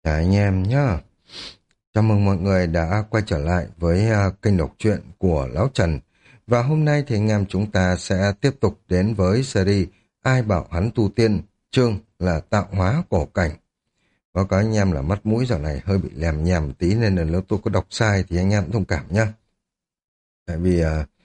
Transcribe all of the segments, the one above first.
Chào anh em nhá. Chào mừng mọi người đã quay trở lại với kênh đọc truyện của Lão Trần. Và hôm nay thì anh em chúng ta sẽ tiếp tục đến với series Ai bảo hắn tu tiên, chương là tạo hóa cổ cảnh. Có anh em là mắt mũi giờ này hơi bị lèm nhèm tí nên là nếu tôi có đọc sai thì anh em cũng thông cảm nhá. Tại vì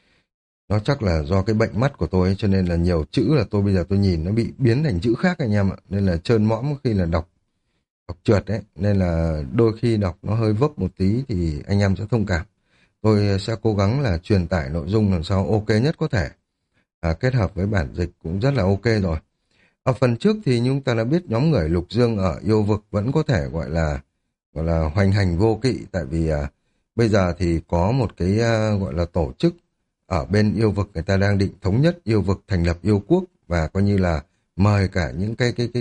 nó chắc là do cái bệnh mắt của tôi ấy, cho nên là nhiều chữ là tôi bây giờ tôi nhìn nó bị biến thành chữ khác anh em ạ. Nên là trơn mõm khi là đọc trượt đấy, nên là đôi khi đọc nó hơi vấp một tí thì anh em sẽ thông cảm. Tôi sẽ cố gắng là truyền tải nội dung làm sao ok nhất có thể. Kết hợp với bản dịch cũng rất là ok rồi. Ở phần trước thì chúng ta đã biết nhóm người Lục Dương ở yêu vực vẫn có thể gọi là hoành hành vô kỵ, tại vì bây giờ thì có một cái gọi là tổ chức ở bên yêu vực, người ta đang định thống nhất yêu vực, thành lập yêu quốc và coi như là mời cả những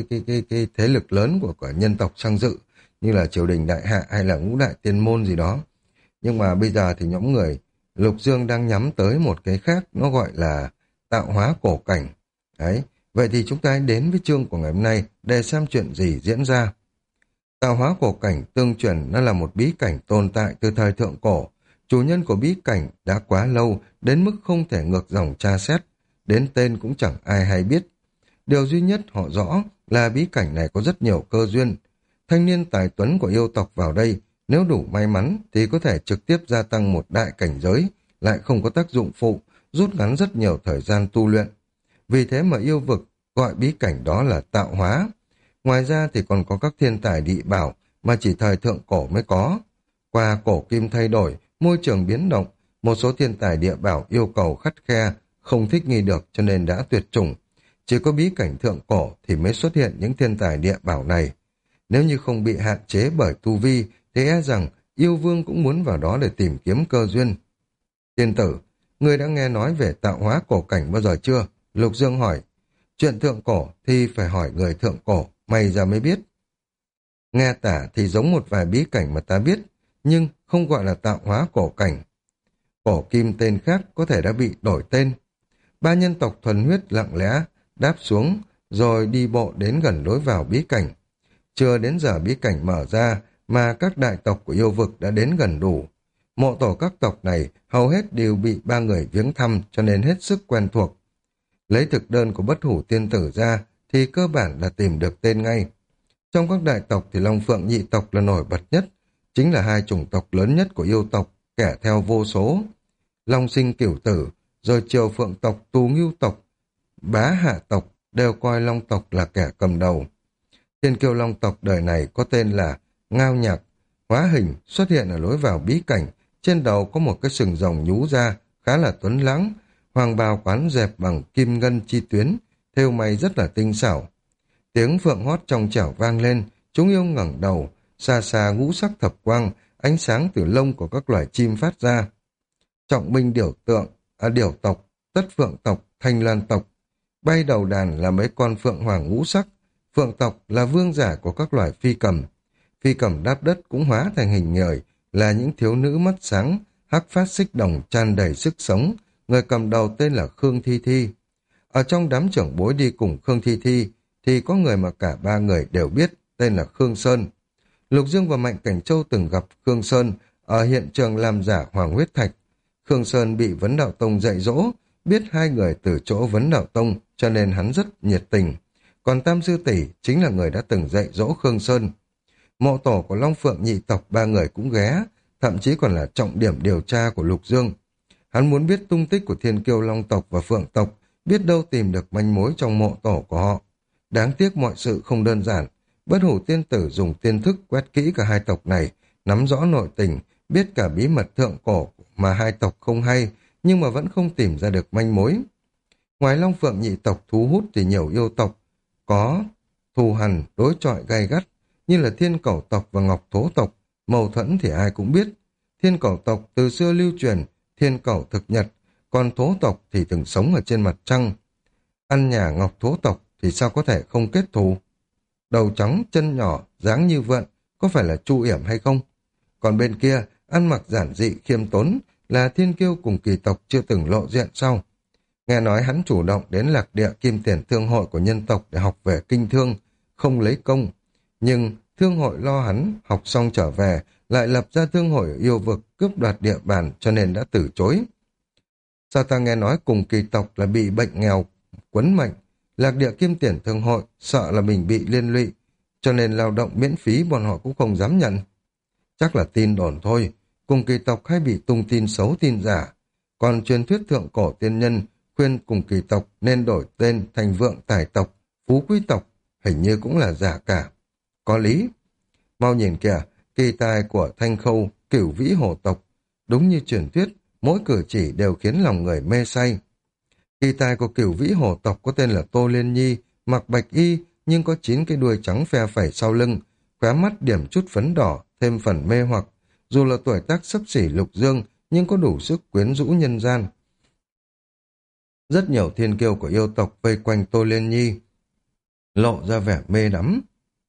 cái thế lực lớn của cả nhân tộc sang dự, như là triều đình đại hạ hay là ngũ đại tiên môn gì đó. Nhưng mà bây giờ thì nhóm người Lục Dương đang nhắm tới một cái khác, nó gọi là tạo hóa cổ cảnh. Đấy, vậy thì chúng ta hãy đến với chương của ngày hôm nay để xem chuyện gì diễn ra. Tạo hóa cổ cảnh tương truyền nó là một bí cảnh tồn tại từ thời thượng cổ. Chủ nhân của bí cảnh đã quá lâu đến mức không thể ngược dòng tra xét, đến tên cũng chẳng ai hay biết. Điều duy nhất họ rõ là bí cảnh này có rất nhiều cơ duyên. Thanh niên tài tuấn của yêu tộc vào đây, nếu đủ may mắn thì có thể trực tiếp gia tăng một đại cảnh giới, lại không có tác dụng phụ, rút ngắn rất nhiều thời gian tu luyện. Vì thế mà yêu vực gọi bí cảnh đó là tạo hóa. Ngoài ra thì còn có các thiên tài địa bảo mà chỉ thời thượng cổ mới có. Qua cổ kim thay đổi, môi trường biến động, một số thiên tài địa bảo yêu cầu khắt khe, không thích nghi được cho nên đã tuyệt chủng. Chỉ có bí cảnh thượng cổ thì mới xuất hiện những thiên tài địa bảo này. Nếu như không bị hạn chế bởi tu vi, thì e rằng yêu vương cũng muốn vào đó để tìm kiếm cơ duyên. Tiên tử, ngươi đã nghe nói về tạo hóa cổ cảnh bao giờ chưa? Lục Dương hỏi. Chuyện thượng cổ thì phải hỏi người thượng cổ, mày ra mới biết. Nghe tả thì giống một vài bí cảnh mà ta biết, nhưng không gọi là tạo hóa cổ cảnh. Cổ kim tên khác có thể đã bị đổi tên. Ba nhân tộc thuần huyết lặng lẽ đáp xuống rồi đi bộ đến gần lối vào bí cảnh. Chưa đến giờ bí cảnh mở ra mà các đại tộc của yêu vực đã đến gần đủ. Mộ tổ các tộc này hầu hết đều bị ba người viếng thăm cho nên hết sức quen thuộc. Lấy thực đơn của bất hủ tiên tử ra thì cơ bản là tìm được tên ngay. Trong các đại tộc thì Long Phượng nhị tộc là nổi bật nhất, chính là hai chủng tộc lớn nhất của yêu tộc, kẻ theo vô số. Long sinh cửu tử, rồi Triều Phượng tộc, Tù Ngưu tộc, Bá Hạ tộc đều coi Long tộc là kẻ cầm đầu. Thiên kiêu Long tộc đời này có tên là Ngao Nhạc, hóa hình xuất hiện ở lối vào bí cảnh, trên đầu có một cái sừng rồng nhú ra, khá là tuấn lãng, hoàng bào quán dẹp bằng kim ngân chi tuyến, thêu may rất là tinh xảo. Tiếng phượng hót trong trẻo vang lên, chúng yêu ngẩng đầu, xa xa ngũ sắc thập quang, ánh sáng từ lông của các loài chim phát ra. Trọng binh điểu tộc, tất phượng tộc, thanh lan tộc, bay đầu đàn là mấy con phượng hoàng ngũ sắc, phượng tộc là vương giả của các loài phi cầm. Phi cầm đáp đất cũng hóa thành hình người, là những thiếu nữ mắt sáng, hắc phát xích đồng tràn đầy sức sống, người cầm đầu tên là Khương Thi Thi. Ở trong đám trưởng bối đi cùng Khương Thi Thi, thì có người mà cả ba người đều biết, tên là Khương Sơn. Lục Dương và Mạnh Cảnh Châu từng gặp Khương Sơn ở hiện trường làm giả Hoàng Huyết Thạch. Khương Sơn bị Vấn Đạo Tông dạy dỗ, biết hai người từ chỗ Vấn Đạo Tông, cho nên hắn rất nhiệt tình. Còn Tam Sư Tỷ chính là người đã từng dạy dỗ Khương Sơn. Mộ tổ của Long Phượng nhị tộc ba người cũng ghé, thậm chí còn là trọng điểm điều tra của Lục Dương. Hắn muốn biết tung tích của thiên kiêu Long tộc và Phượng tộc, biết đâu tìm được manh mối trong mộ tổ của họ. Đáng tiếc mọi sự không đơn giản. Bất hủ tiên tử dùng tiên thức quét kỹ cả hai tộc này, nắm rõ nội tình, biết cả bí mật thượng cổ mà hai tộc không hay, nhưng mà vẫn không tìm ra được manh mối. Ngoài Long Phượng nhị tộc thu hút thì nhiều yêu tộc có thù hằn đối chọi gay gắt, như là Thiên Cẩu tộc và Ngọc Thố tộc. Mâu thuẫn thì ai cũng biết. Thiên Cẩu tộc từ xưa lưu truyền thiên cẩu thực nhật, còn Thố tộc thì từng sống ở trên mặt trăng. Ăn nhà Ngọc Thố tộc thì sao có thể không kết thù? Đầu trắng, chân nhỏ, dáng như vượn, có phải là Chu Yểm hay không? Còn bên kia, ăn mặc giản dị khiêm tốn, là thiên kiêu cùng kỳ tộc chưa từng lộ diện sau. Nghe nói hắn chủ động đến lạc địa kim tiền thương hội của nhân tộc để học về kinh thương, không lấy công. Nhưng thương hội lo hắn học xong trở về, lại lập ra thương hội ở yêu vực cướp đoạt địa bàn cho nên đã từ chối. Sao ta nghe nói cùng kỳ tộc là bị bệnh nghèo quấn mệnh, lạc địa kim tiền thương hội sợ là mình bị liên lụy, cho nên lao động miễn phí bọn họ cũng không dám nhận. Chắc là tin đồn thôi, cùng kỳ tộc hay bị tung tin xấu tin giả. Còn truyền thuyết thượng cổ tiên nhân khuyên cùng kỳ tộc nên đổi tên thành vượng tài tộc, phú quý tộc, hình như cũng là giả cả. Có lý. Mau nhìn kìa, kỳ tài của Thanh Khâu, Cửu Vĩ Hồ tộc. Đúng như truyền thuyết, mỗi cử chỉ đều khiến lòng người mê say. Kỳ tài của Cửu Vĩ Hồ tộc có tên là Tô Liên Nhi, mặc bạch y nhưng có 9 cái đuôi trắng phe phẩy sau lưng, khóe mắt điểm chút phấn đỏ, thêm phần mê hoặc. Dù là tuổi tác xấp xỉ Lục Dương, nhưng có đủ sức quyến rũ nhân gian. Rất nhiều thiên kiêu của yêu tộc vây quanh Tô Liên Nhi, lộ ra vẻ mê đắm.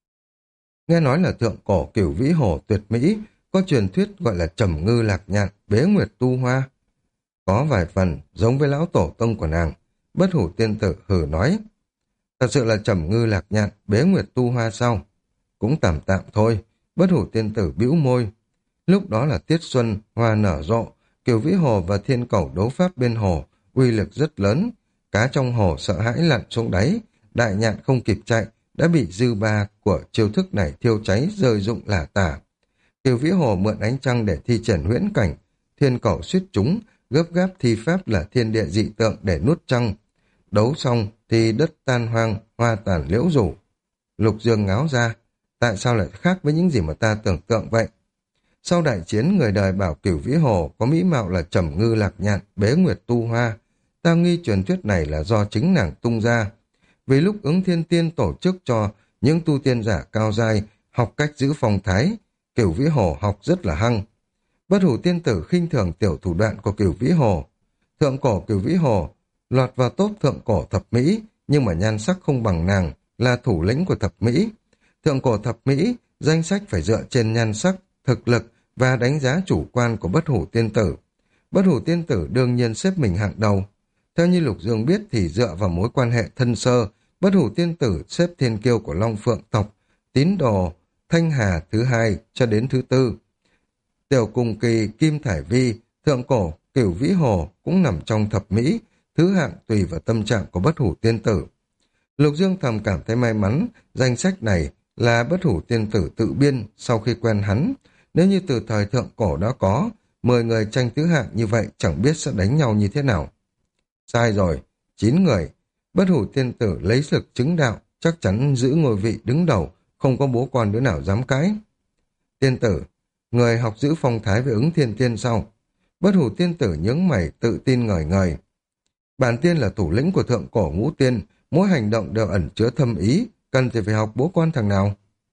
Nghe nói là thượng cổ Cửu Vĩ Hồ tuyệt mỹ, có truyền thuyết gọi là Trầm Ngư Lạc Nhạn, Bế Nguyệt Tu Hoa. Có vài phần giống với lão tổ tông của nàng. Bất Hủ Tiên Tử hử nói, thật sự là Trầm Ngư Lạc Nhạn, Bế Nguyệt Tu Hoa sao? Cũng tạm tạm thôi. Bất Hủ Tiên Tử bĩu môi. Lúc đó là tiết xuân, hoa nở rộ, Cửu Vĩ Hồ và Thiên Cẩu đấu pháp bên hồ, uy lực rất lớn. Cá trong hồ sợ hãi lặn xuống đáy, đại nhạn không kịp chạy, đã bị dư ba của chiêu thức này thiêu cháy rơi rụng lả tả. Cửu Vĩ Hồ mượn ánh trăng để thi triển huyễn cảnh, Thiên Cẩu suýt chúng, gấp gáp thi pháp là thiên địa dị tượng để nuốt trăng. Đấu xong thì đất tan hoang, hoa tàn liễu rủ. Lục Dương ngáo ra, tại sao lại khác với những gì mà ta tưởng tượng vậy? Sau đại chiến, người đời bảo Cửu Vĩ Hồ có mỹ mạo là Trầm Ngư Lạc Nhạn, Bế Nguyệt Tu Hoa. Ta nghi truyền thuyết này là do chính nàng tung ra. Vì lúc Ứng Thiên Tiên tổ chức cho những tu tiên giả cao giai học cách giữ phong thái, Cửu Vĩ Hồ học rất là hăng. Bất Hủ Tiên Tử khinh thường tiểu thủ đoạn của Cửu Vĩ Hồ. Thượng cổ Cửu Vĩ Hồ lọt vào top thượng cổ thập mỹ, nhưng mà nhan sắc không bằng nàng, là thủ lĩnh của thập mỹ. Thượng cổ thập mỹ, danh sách phải dựa trên nhan sắc, thực lực và đánh giá chủ quan của Bất Hủ Tiên Tử. Bất Hủ Tiên Tử đương nhiên xếp mình hạng đầu. Theo như Lục Dương biết thì dựa vào mối quan hệ thân sơ, Bất Hủ Tiên Tử xếp thiên kiêu của Long Phượng tộc, tín đồ Thanh Hà thứ 2 cho đến thứ 4. Tiểu Cùng Kỳ, Kim Thải Vi, thượng cổ Cửu Vĩ Hồ cũng nằm trong thập mỹ, thứ hạng tùy vào tâm trạng của Bất Hủ Tiên Tử. Lục Dương thầm cảm thấy may mắn, danh sách này là Bất Hủ Tiên Tử tự biên sau khi quen hắn. Nếu như từ thời thượng cổ đã có, 10 người tranh thứ hạng như vậy chẳng biết sẽ đánh nhau như thế nào. Sai rồi, 9 người. Bất Hủ Tiên Tử lấy lực chứng đạo, chắc chắn giữ ngôi vị đứng đầu, không có bố con đứa nào dám cãi. Tiên Tử, người học giữ phong thái với Ứng Thiên Tiên sau. Bất Hủ Tiên Tử nhướng mày tự tin ngời ngời. Bản tiên là thủ lĩnh của thượng cổ ngũ tiên, mỗi hành động đều ẩn chứa thâm ý, cần thì phải học bố con thằng nào.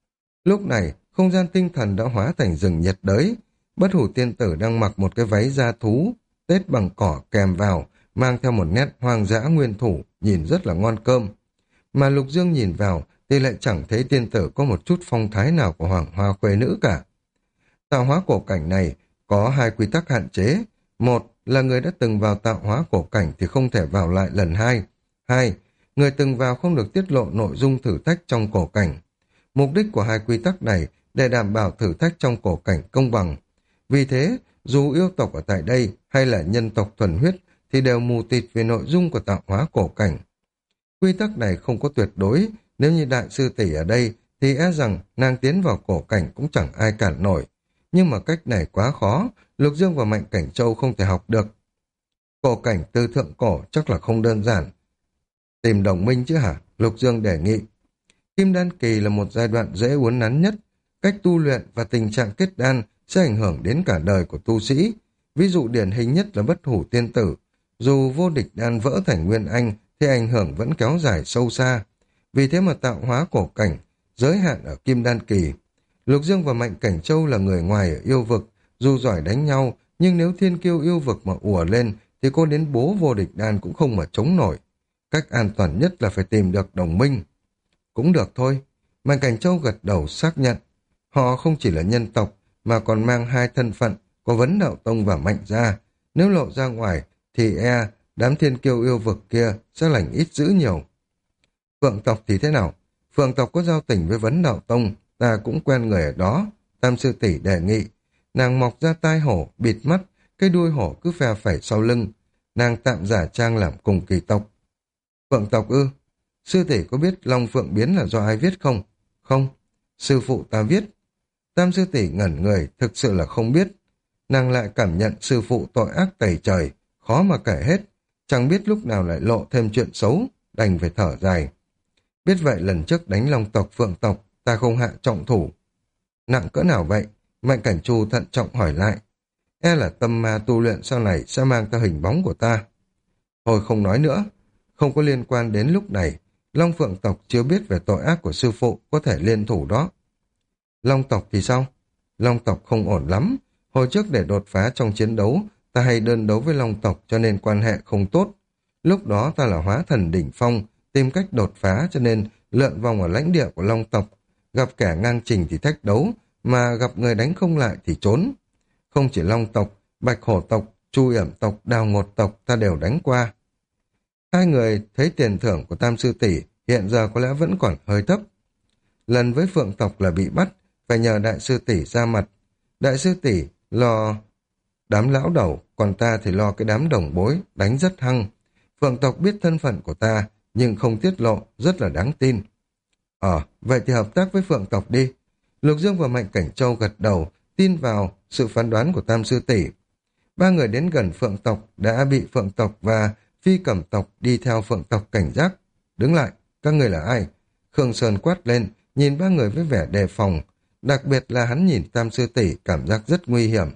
Lúc này, không gian tinh thần đã hóa thành rừng nhiệt đới. Bất Hủ Tiên Tử đang mặc một cái váy da thú, tết bằng cỏ kèm vào, mang theo một nét hoang dã nguyên thủ, nhìn rất là ngon cơm. Mà Lục Dương nhìn vào thì lại chẳng thấy tiên tử có một chút phong thái nào của hoàng hoa khuê nữ cả. Tạo hóa cổ cảnh này có 2 quy tắc hạn chế. Một là người đã từng vào tạo hóa cổ cảnh thì không thể vào lại lần 2. 2. Người từng vào không được tiết lộ nội dung thử thách trong cổ cảnh. Mục đích của 2 quy tắc này để đảm bảo thử thách trong cổ cảnh công bằng. Vì thế, dù yêu tộc ở tại đây hay là nhân tộc thuần huyết thì đều mù tịt về nội dung của tạo hóa cổ cảnh. Quy tắc này không có tuyệt đối, nếu như đại sư tỷ ở đây thì e rằng nàng tiến vào cổ cảnh cũng chẳng ai cản nổi. Nhưng mà cách này quá khó, Lục Dương và Mạnh Cảnh Châu không thể học được. Cổ cảnh từ thượng cổ chắc là không đơn giản. Tìm đồng minh chứ hả? Lục Dương đề nghị. Kim đan kỳ là một giai đoạn dễ uốn nắn nhất. Cách tu luyện và tình trạng kết đan sẽ ảnh hưởng đến cả đời của tu sĩ. Ví dụ điển hình nhất là Bất Hủ Tiên Tử. Dù vô địch đan vỡ thành nguyên anh thì ảnh hưởng vẫn kéo dài sâu xa. Vì thế mà tạo hóa cổ cảnh, giới hạn ở Kim đan kỳ. Lục Dương và Mạnh Cảnh Châu là người ngoài ở yêu vực, dù giỏi đánh nhau, nhưng nếu thiên kiêu yêu vực mà ùa lên thì cô đến bố vô địch đan cũng không mà chống nổi. Cách an toàn nhất là phải tìm được đồng minh. Cũng được thôi. Mạnh Cảnh Châu gật đầu xác nhận. Họ không chỉ là nhân tộc mà còn mang 2 thân phận, có Vấn Đạo Tông và Mạnh Gia. Nếu lộ ra ngoài thì đám thiên kiêu yêu vực kia sẽ lành ít dữ nhiều. Phượng tộc thì thế nào? Phượng tộc có giao tình với Vấn Đạo Tông, ta cũng quen người ở đó. Tam sư tỷ đề nghị. Nàng mọc ra tai hổ, bịt mắt, cái đuôi hổ cứ phe phẩy sau lưng. Nàng tạm giả trang làm cùng kỳ tộc. Phượng tộc ư? Sư tỷ có biết Long Phượng biến là do ai viết không? Không. Sư phụ ta viết. Tam sư tỷ ngẩn người, thực sự là không biết. Nàng lại cảm nhận sư phụ tội ác tày trời, khó mà kể hết. Chẳng biết lúc nào lại lộ thêm chuyện xấu, đành phải thở dài. Biết vậy lần trước đánh Long tộc Phượng tộc, ta không hạ trọng thủ. Nặng cỡ nào vậy? Mạnh Cảnh Chu thận trọng hỏi lại. E là tâm ma tu luyện sau này sẽ mang theo hình bóng của ta. Thôi không nói nữa. Không có liên quan đến lúc này. Long Phượng tộc chưa biết về tội ác của sư phụ, có thể liên thủ đó. Long tộc thì sao? Long tộc không ổn lắm. Hồi trước để đột phá trong chiến đấu, ta hay đơn đấu với Long tộc cho nên quan hệ không tốt. Lúc đó ta là hóa thần đỉnh phong, tìm cách đột phá cho nên lượn vòng ở lãnh địa của Long tộc. Gặp kẻ ngang trình thì thách đấu, mà gặp người đánh không lại thì trốn. Không chỉ Long tộc, Bạch Hổ tộc, Chu Yểm tộc, Đào Ngột tộc ta đều đánh qua. Hai người thấy tiền thưởng của Tam sư tỷ hiện giờ có lẽ vẫn còn hơi thấp. Lần với Phượng tộc là bị bắt, phải nhờ đại sư tỷ ra mặt. Đại sư tỷ lo đám lão đầu, còn ta thì lo cái đám đồng bối, đánh rất hăng. Phượng tộc biết thân phận của ta, nhưng không tiết lộ, rất là đáng tin. Vậy thì hợp tác với Phượng tộc đi. Lục Dương và Mạnh Cảnh Châu gật đầu, tin vào sự phán đoán của Tam sư tỷ. Ba người đến gần Phượng tộc đã bị Phượng tộc và Phi Cẩm tộc đi theo Phượng tộc cảnh giác. Đứng lại, các người là ai? Khương Sơn quát lên, nhìn ba người với vẻ đề phòng. Đặc biệt là hắn nhìn Tam sư tỷ cảm giác rất nguy hiểm.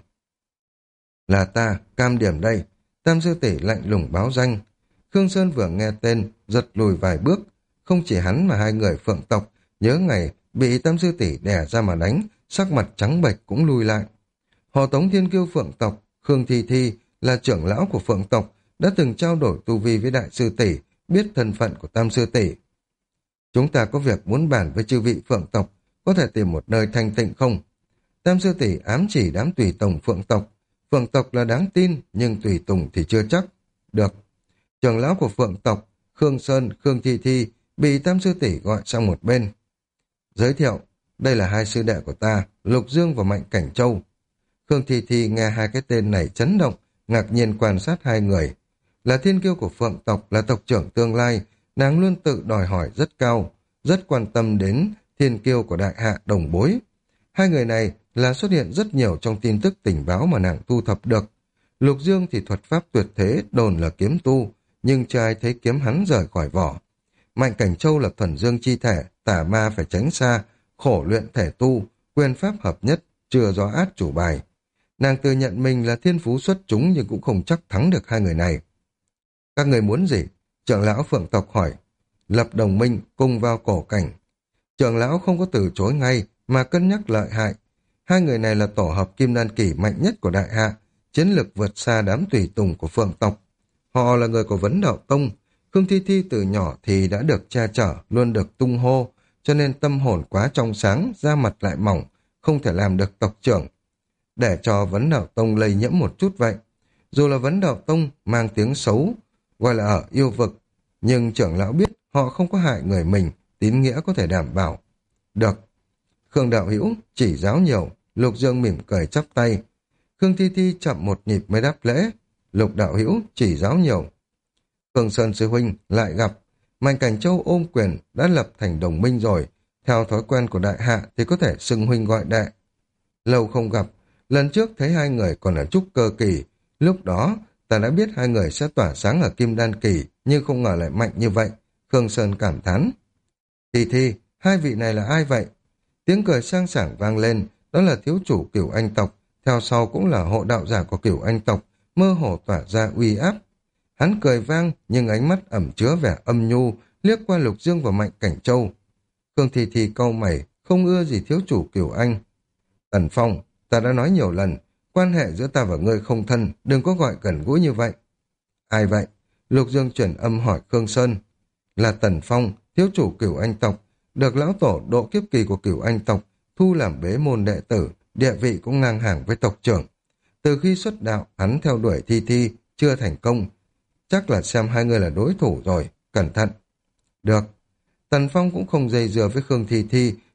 Là ta, Cam Điểm đây. Tam sư tỷ lạnh lùng báo danh. Khương Sơn vừa nghe tên, giật lùi vài bước. Không chỉ hắn mà hai người Phượng tộc, nhớ ngày bị Tam sư tỷ đè ra mà đánh, sắc mặt trắng bệch cũng lui lại. Họ Tống Thiên Kiêu Phượng tộc, Khương Thi Thi là trưởng lão của Phượng tộc, đã từng trao đổi tu vi với đại sư tỷ, biết thân phận của Tam sư tỷ. Chúng ta có việc muốn bàn với chư vị Phượng tộc, có thể tìm một nơi thanh tịnh không? Tam sư tỷ ám chỉ đám tùy tùng Phượng tộc. Phượng tộc là đáng tin, nhưng tùy tùng thì chưa chắc. Được. Trưởng lão của Phượng tộc, Khương Sơn, Khương Thi Thi, bị Tam sư tỷ gọi sang một bên. Giới thiệu, đây là hai sư đệ của ta, Lục Dương và Mạnh Cảnh Châu. Khương Thi Thi nghe hai cái tên này chấn động, ngạc nhiên quan sát hai người. Là thiên kiêu của Phượng tộc, là tộc trưởng tương lai, nàng luôn tự đòi hỏi rất cao, rất quan tâm đến thiên kiêu của đại hạ đồng bối. Hai người này là xuất hiện rất nhiều trong tin tức tình báo mà nàng thu thập được. Lục Dương thì thuật pháp tuyệt thế, đồn là kiếm tu, nhưng chưa ai thấy kiếm hắn rời khỏi vỏ. Mạnh Cảnh Châu là thuần dương chi thể, tà ma phải tránh xa, khổ luyện thể tu, quyền pháp hợp nhất, chưa do át chủ bài. Nàng tự nhận mình là thiên phú xuất chúng nhưng cũng không chắc thắng được hai người này. Các người muốn gì? Trưởng lão Phượng tộc hỏi. Lập đồng minh, cùng vào cổ cảnh. Trưởng lão không có từ chối ngay, mà cân nhắc lợi hại. Hai người này là tổ hợp kim đan kỳ mạnh nhất của đại hạ, chiến lực vượt xa đám tùy tùng của Phượng tộc. Họ là người của Vấn Đạo Tông. Khương Thi Thi từ nhỏ thì đã được che chở, luôn được tung hô, cho nên tâm hồn quá trong sáng, da mặt lại mỏng, không thể làm được tộc trưởng. Để cho Vấn Đạo Tông lây nhiễm một chút vậy. Dù là Vấn Đạo Tông mang tiếng xấu, gọi là ở yêu vực, nhưng trưởng lão biết họ không có hại người mình, tín nghĩa có thể đảm bảo. Được. Khương đạo hữu chỉ giáo nhiều. Lục Dương mỉm cười chắp tay. Khương Thi Thi chậm một nhịp mới đáp lễ. Lục đạo hữu chỉ giáo nhiều. Khương Sơn sư huynh lại gặp. Mạnh Cảnh Châu ôm quyền đã lập thành đồng minh rồi. Theo thói quen của đại hạ thì có thể xưng huynh gọi đệ. Lâu không gặp. Lần trước thấy hai người còn ở trúc cơ kỳ. Lúc đó ta đã biết hai người sẽ tỏa sáng ở kim đan kỳ, nhưng không ngờ lại mạnh như vậy. Khương Sơn cảm thán. Thi Thi, hai vị này là ai vậy? Tiếng cười sang sảng vang lên, đó là thiếu chủ Cửu Anh tộc, theo sau cũng là hộ đạo giả của Cửu Anh tộc, mơ hồ tỏa ra uy áp. Hắn cười vang, nhưng ánh mắt ẩn chứa vẻ âm nhu, liếc qua Lục Dương và Mạnh Cảnh Châu. Khương Thi Thi cau mày, không ưa gì thiếu chủ Cửu Anh. Tần Phong, ta đã nói nhiều lần, quan hệ giữa ta và ngươi không thân, đừng có gọi gần gũi như vậy. Ai vậy? Lục Dương chuyển âm hỏi Khương Sơn. Là Tần Phong, thiếu chủ Cửu Anh tộc, được lão tổ độ kiếp kỳ của Cửu Anh tộc thu làm bế môn đệ tử, địa vị cũng ngang hàng với tộc trưởng. Từ khi xuất đạo, hắn theo đuổi Thi Thi, chưa thành công. Chắc là xem hai người là đối thủ rồi, cẩn thận. Được. Tần Phong cũng không dây dưa với Khương Thi Thi,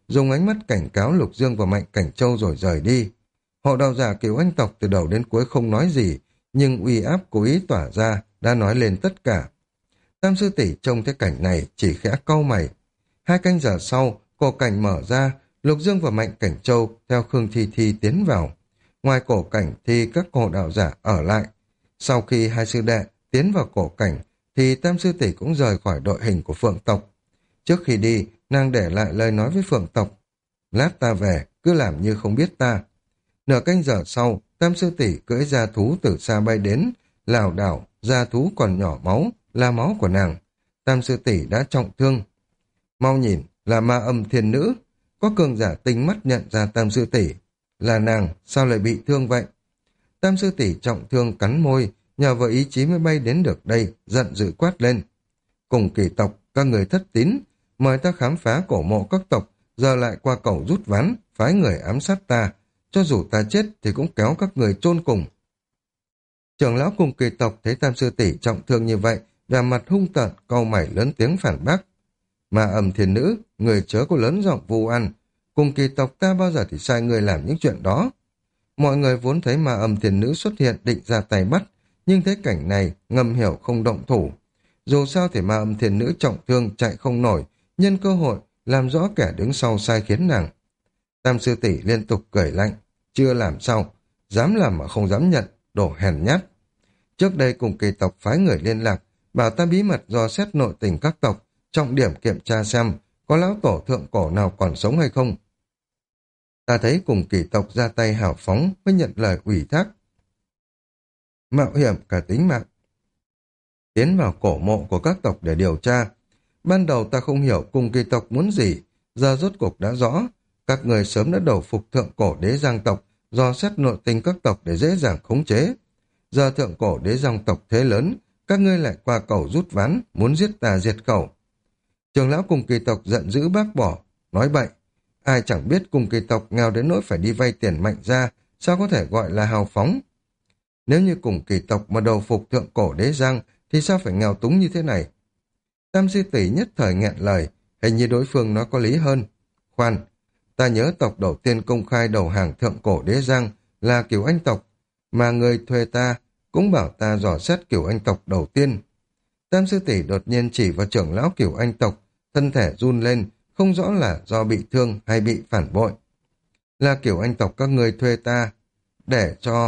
dùng ánh mắt cảnh cáo Lục Dương và Mạnh Cảnh Châu rồi rời đi. Hộ đạo giả Cửu Anh tộc từ đầu đến cuối không nói gì, nhưng uy áp cố ý tỏa ra đã nói lên tất cả. Tam sư tỷ trông thấy cảnh này chỉ khẽ cau mày. 2 canh giờ sau, cổ cảnh mở ra, Lục Dương và Mạnh Cảnh Châu theo Khương Thi Thi tiến vào. Ngoài cổ cảnh thì các hộ đạo giả ở lại. Sau khi 2 sư đệ tiến vào cổ cảnh thì Tam sư tỷ cũng rời khỏi đội hình của Phượng tộc. Trước khi đi, nàng để lại lời nói với Phượng tộc. Lát ta về, cứ làm như không biết ta. Nửa canh giờ sau, Tam sư tỷ cưỡi gia thú từ xa bay đến, lảo đảo, gia thú còn nhỏ máu, là máu của nàng. Tam sư tỷ đã trọng thương. Mau nhìn, là ma âm thiên nữ. Có cường giả tinh mắt nhận ra Tam sư tỷ. Là nàng, sao lại bị thương vậy? Tam sư tỷ trọng thương cắn môi, nhờ vào ý chí mới bay đến được đây, giận dữ quát lên. Cùng kỳ tộc, các người thất tín, mời ta khám phá cổ mộ các tộc, giờ lại qua cầu rút ván, phái người ám sát ta. Cho dù ta chết thì cũng kéo các người chôn cùng. Trưởng lão cùng kỳ tộc thấy Tam sư tỷ trọng thương như vậy, vẻ mặt hung tợn, cau mày lớn tiếng phản bác. Mà ầm thiên nữ, người chớ có lớn giọng vu oan. Cùng kỳ tộc ta bao giờ thì sai người làm những chuyện đó. Mọi người vốn thấy ma âm thiên nữ xuất hiện định ra tay bắt, nhưng thấy cảnh này ngầm hiểu không động thủ. Dù sao thì ma âm thiên nữ trọng thương chạy không nổi, nhân cơ hội làm rõ kẻ đứng sau sai khiến nàng. Tam sư tỷ liên tục cười lạnh, chưa làm sao, dám làm mà không dám nhận, đổ hèn nhát. Trước đây cùng kỳ tộc phái người liên lạc, bảo ta bí mật dò xét nội tình các tộc, trọng điểm kiểm tra xem có lão tổ thượng cổ nào còn sống hay không. Ta thấy cùng kỳ tộc ra tay hào phóng mới nhận lời ủy thác. Mạo hiểm cả tính mạng. Tiến vào cổ mộ của các tộc để điều tra. Ban đầu ta không hiểu cùng kỳ tộc muốn gì, giờ rốt cuộc đã rõ. Các người sớm đã đầu phục thượng cổ đế giang tộc, dò xét nội tình các tộc để dễ dàng khống chế. Giờ thượng cổ đế giang tộc thế lớn, các ngươi lại qua cầu rút ván, muốn giết ta diệt khẩu. Trường lão cùng kỳ tộc giận dữ bác bỏ, nói bậy. Ai chẳng biết cùng kỳ tộc nghèo đến nỗi phải đi vay tiền Mạnh ra, sao có thể gọi là hào phóng. Nếu như cùng kỳ tộc mà đầu phục thượng cổ đế giang, thì sao phải nghèo túng như thế này? Tam sư tỷ nhất thời nghẹn lời, hình như đối phương nói có lý hơn. Khoan, ta nhớ tộc đầu tiên công khai đầu hàng thượng cổ đế giang là Cửu Anh tộc, mà người thuê ta cũng bảo ta dò xét Cửu Anh tộc đầu tiên. Tam sư tỷ đột nhiên chỉ vào trưởng lão Cửu Anh tộc, thân thể run lên, không rõ là do bị thương hay bị phản bội. Là Cửu Anh tộc các người thuê ta, để cho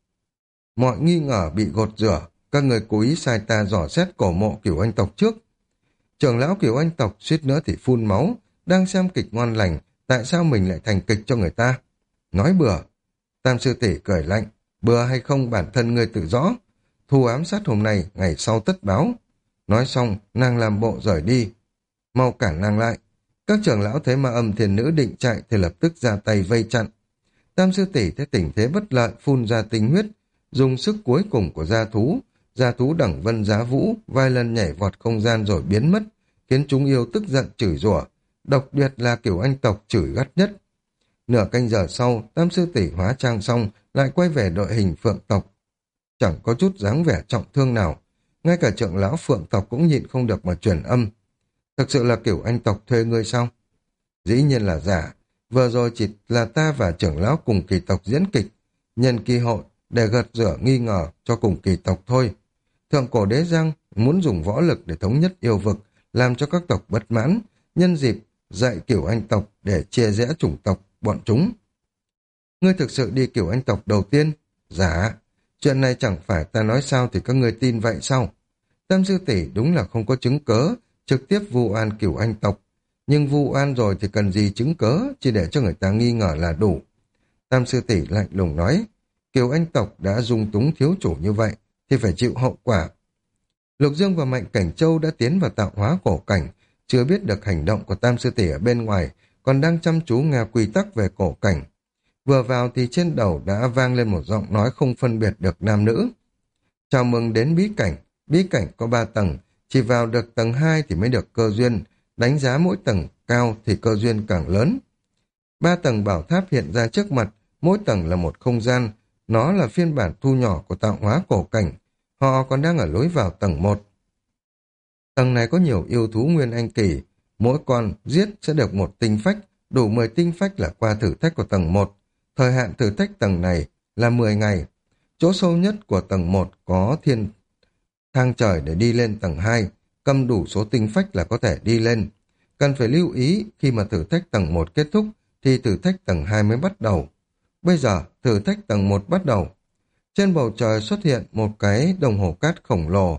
mọi nghi ngờ bị gột rửa, các người cố ý sai ta dò xét cổ mộ Cửu Anh tộc trước. Trưởng lão Cửu Anh tộc suýt nữa thì phun máu, đang xem kịch ngon lành, tại sao mình lại thành kịch cho người ta? Nói bừa. Tam sư tỷ cười lạnh, bừa hay không bản thân ngươi tự rõ. Thù ám sát hôm nay, ngày sau tất báo. Nói xong, nàng làm bộ rời đi. Mau cản nàng lại. Các trưởng lão thấy ma âm thiên nữ định chạy thì lập tức ra tay vây chặn. Tam sư tỷ thấy tình thế bất lợi phun ra tinh huyết, dùng sức cuối cùng của gia thú đẳng vân giá vũ, vài lần nhảy vọt không gian rồi biến mất, khiến chúng yêu tức giận chửi rủa. Độc biệt là Cửu Anh tộc chửi gắt nhất. Nửa canh giờ sau, Tam sư tỷ hóa trang xong, lại quay về đội hình Phượng tộc. Chẳng có chút dáng vẻ trọng thương nào, ngay cả trưởng lão Phượng tộc cũng nhịn không được mà truyền âm. Thực sự là Cửu Anh tộc thuê ngươi sao? Dĩ nhiên là giả, vừa rồi chỉ là ta và trưởng lão cùng kỳ tộc diễn kịch, nhân kỳ hội để gật rửa nghi ngờ cho cùng kỳ tộc thôi. Thượng cổ đế giang muốn dùng võ lực để thống nhất yêu vực, làm cho các tộc bất mãn, nhân dịp dạy Cửu Anh tộc để chia rẽ chủng tộc bọn chúng. Ngươi thực sự đi Cửu Anh tộc đầu tiên? Dạ. Chuyện này chẳng phải ta nói sao thì các ngươi tin vậy sao? Tam sư tỷ đúng là không có chứng cớ, trực tiếp vu oan Cửu Anh tộc. Nhưng vu oan rồi thì cần gì chứng cớ, chỉ để cho người ta nghi ngờ là đủ. Tam sư tỷ lạnh lùng nói, Cửu Anh tộc đã dung túng thiếu chủ như vậy, thì phải chịu hậu quả. Lục Dương và Mạnh Cảnh Châu đã tiến vào tạo hóa cổ cảnh, chưa biết được hành động của Tam sư tỷ ở bên ngoài, còn đang chăm chú nghe quy tắc về cổ cảnh. Vừa vào thì trên đầu đã vang lên một giọng nói không phân biệt được nam nữ. Chào mừng đến bí cảnh có 3 tầng, chỉ vào được tầng 2 thì mới được cơ duyên, đánh giá mỗi tầng cao thì cơ duyên càng lớn. 3 tầng bảo tháp hiện ra trước mặt, mỗi tầng là một không gian, nó là phiên bản thu nhỏ của tạo hóa cổ cảnh, họ còn đang ở lối vào tầng 1. Tầng này có nhiều yêu thú nguyên anh kỳ, mỗi con giết sẽ được một tinh phách, đủ 10 tinh phách là qua thử thách của tầng 1. Thời hạn thử thách tầng này là 10 ngày. Chỗ sâu nhất của tầng 1 có thiên thang trời để đi lên tầng 2, cầm đủ số tinh phách là có thể đi lên. Cần phải lưu ý khi mà thử thách tầng 1 kết thúc thì thử thách tầng 2 mới bắt đầu. Bây giờ, thử thách tầng 1 bắt đầu. Trên bầu trời xuất hiện một cái đồng hồ cát khổng lồ.